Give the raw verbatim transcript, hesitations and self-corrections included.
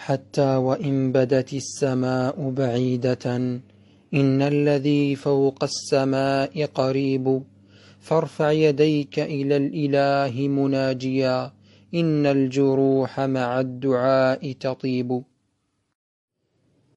حتى وإن بدت السماء بعيدة إن الذي فوق السماء قريب. فارفع يديك إلى الإله مناجيا إن الجروح مع الدعاء تطيب.